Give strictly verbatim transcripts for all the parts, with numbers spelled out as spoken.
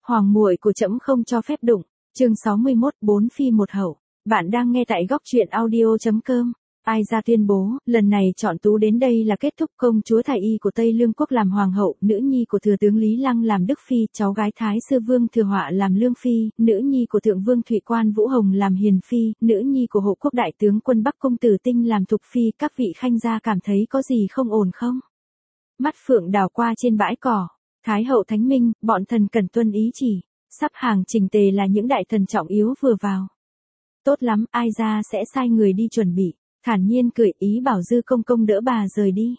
Hoàng muội của trẫm không cho phép đụng. Chương sáu mươi mốt, bốn phi một hậu. Bạn đang nghe tại góc truyện audio chấm com. Ai ra tuyên bố, lần này chọn tú đến đây là kết thúc. Công chúa Thái Y của Tây Lương quốc làm hoàng hậu, nữ nhi của thừa tướng Lý Lăng làm đức phi, cháu gái Thái sư Vương Thừa Họa làm lương phi, nữ nhi của thượng vương Thụy Quan Vũ Hồng làm hiền phi, nữ nhi của hộ quốc đại tướng quân Bắc công tử Tinh làm thục phi. Các vị khanh gia cảm thấy có gì không ổn không? Mắt phượng đào qua trên bãi cỏ. Thái hậu thánh minh, bọn thần cần tuân ý chỉ. Sắp hàng trình tề là những đại thần trọng yếu vừa vào. Tốt lắm, ai ra sẽ sai người đi chuẩn bị. Thản nhiên cười ý bảo dư công công đỡ bà rời đi.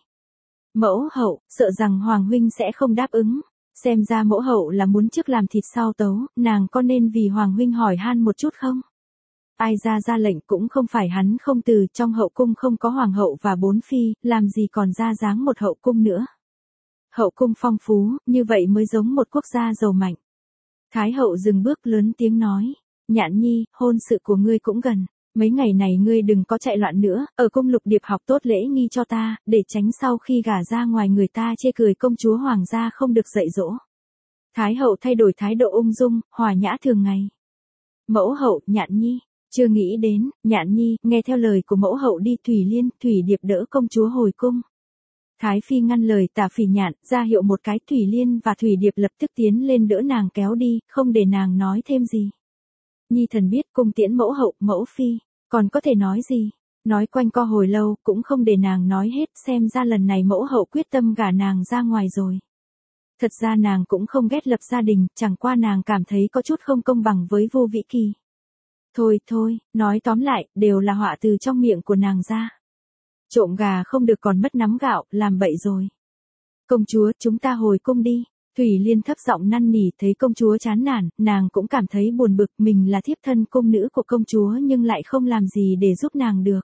Mẫu hậu, sợ rằng hoàng huynh sẽ không đáp ứng. Xem ra mẫu hậu là muốn trước làm thịt sau tấu, nàng có nên vì hoàng huynh hỏi han một chút không? Ai ra ra lệnh cũng không phải hắn không từ, trong hậu cung không có hoàng hậu và bốn phi, làm gì còn ra dáng một hậu cung nữa. Hậu cung phong phú, như vậy mới giống một quốc gia giàu mạnh. Thái hậu dừng bước lớn tiếng nói, Nhạn nhi, hôn sự của ngươi cũng gần. Mấy ngày này ngươi đừng có chạy loạn nữa, ở cung lục điệp học tốt lễ nghi cho ta, để tránh sau khi gả ra ngoài người ta chê cười công chúa hoàng gia không được dạy dỗ. Thái hậu thay đổi thái độ ung dung, hòa nhã thường ngày. Mẫu hậu, Nhạn nhi, chưa nghĩ đến, Nhạn nhi, nghe theo lời của mẫu hậu đi. Thủy Liên, Thủy Điệp đỡ công chúa hồi cung. Thái phi ngăn lời Tả Phỉ Nhạn, ra hiệu một cái. Thủy Liên và Thủy Điệp lập tức tiến lên đỡ nàng kéo đi, không để nàng nói thêm gì. Nhi thần biết cung tiễn mẫu hậu, mẫu phi, còn có thể nói gì? Nói quanh co hồi lâu, cũng không để nàng nói hết, xem ra lần này mẫu hậu quyết tâm gả nàng ra ngoài rồi. Thật ra nàng cũng không ghét lập gia đình, chẳng qua nàng cảm thấy có chút không công bằng với Vô Vĩ Kỳ. Thôi thôi, nói tóm lại, đều là họa từ trong miệng của nàng ra. Trộm gà không được còn mất nắm gạo, làm bậy rồi. Công chúa, chúng ta hồi cung đi. Thủy Liên thấp giọng năn nỉ, thấy công chúa chán nản, nàng cũng cảm thấy buồn bực, mình là thiếp thân cung nữ của công chúa nhưng lại không làm gì để giúp nàng được.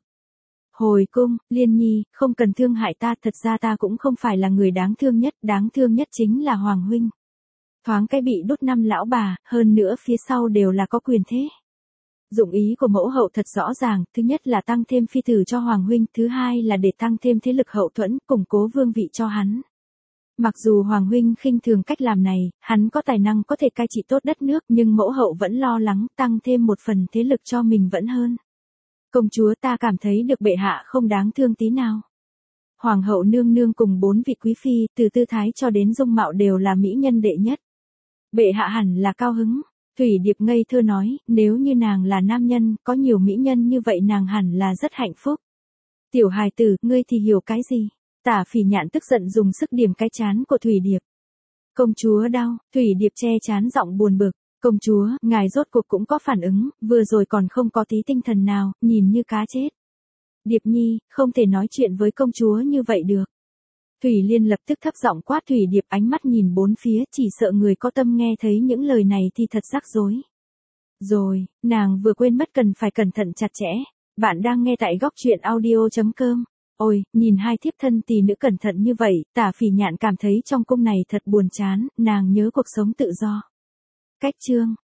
Hồi cung, Liên nhi, không cần thương hại ta, thật ra ta cũng không phải là người đáng thương nhất, đáng thương nhất chính là Hoàng huynh. Thoáng cái bị đốt năm lão bà, hơn nữa phía sau đều là có quyền thế. Dụng ý của mẫu hậu thật rõ ràng, thứ nhất là tăng thêm phi tử cho Hoàng huynh, thứ hai là để tăng thêm thế lực hậu thuẫn, củng cố vương vị cho hắn. Mặc dù Hoàng huynh khinh thường cách làm này, hắn có tài năng có thể cai trị tốt đất nước, nhưng mẫu hậu vẫn lo lắng, tăng thêm một phần thế lực cho mình vẫn hơn. Công chúa, ta cảm thấy được bệ hạ không đáng thương tí nào. Hoàng hậu nương nương cùng bốn vị quý phi, từ tư thái cho đến dung mạo đều là mỹ nhân đệ nhất. Bệ hạ hẳn là cao hứng. Thủy Điệp ngây thơ nói, nếu như nàng là nam nhân, có nhiều mỹ nhân như vậy nàng hẳn là rất hạnh phúc. Tiểu hài tử, ngươi thì hiểu cái gì? Tả Phỉ Nhạn tức giận dùng sức điểm cái chán của Thủy Điệp. Công chúa đau, Thủy Điệp che chán giọng buồn bực. Công chúa, ngài rốt cuộc cũng có phản ứng, vừa rồi còn không có tí tinh thần nào, nhìn như cá chết. Điệp nhi, không thể nói chuyện với công chúa như vậy được. Thủy Liên lập tức thấp giọng quát. Thủy Điệp ánh mắt nhìn bốn phía, chỉ sợ người có tâm nghe thấy những lời này thì thật rắc rối. Rồi, nàng vừa quên mất cần phải cẩn thận chặt chẽ. Bạn đang nghe tại góc truyện audio chấm com. Ôi, nhìn hai thiếp thân tỷ nữ cẩn thận như vậy, Tả Phỉ Nhạn cảm thấy trong cung này thật buồn chán, nàng nhớ cuộc sống tự do. Cách chương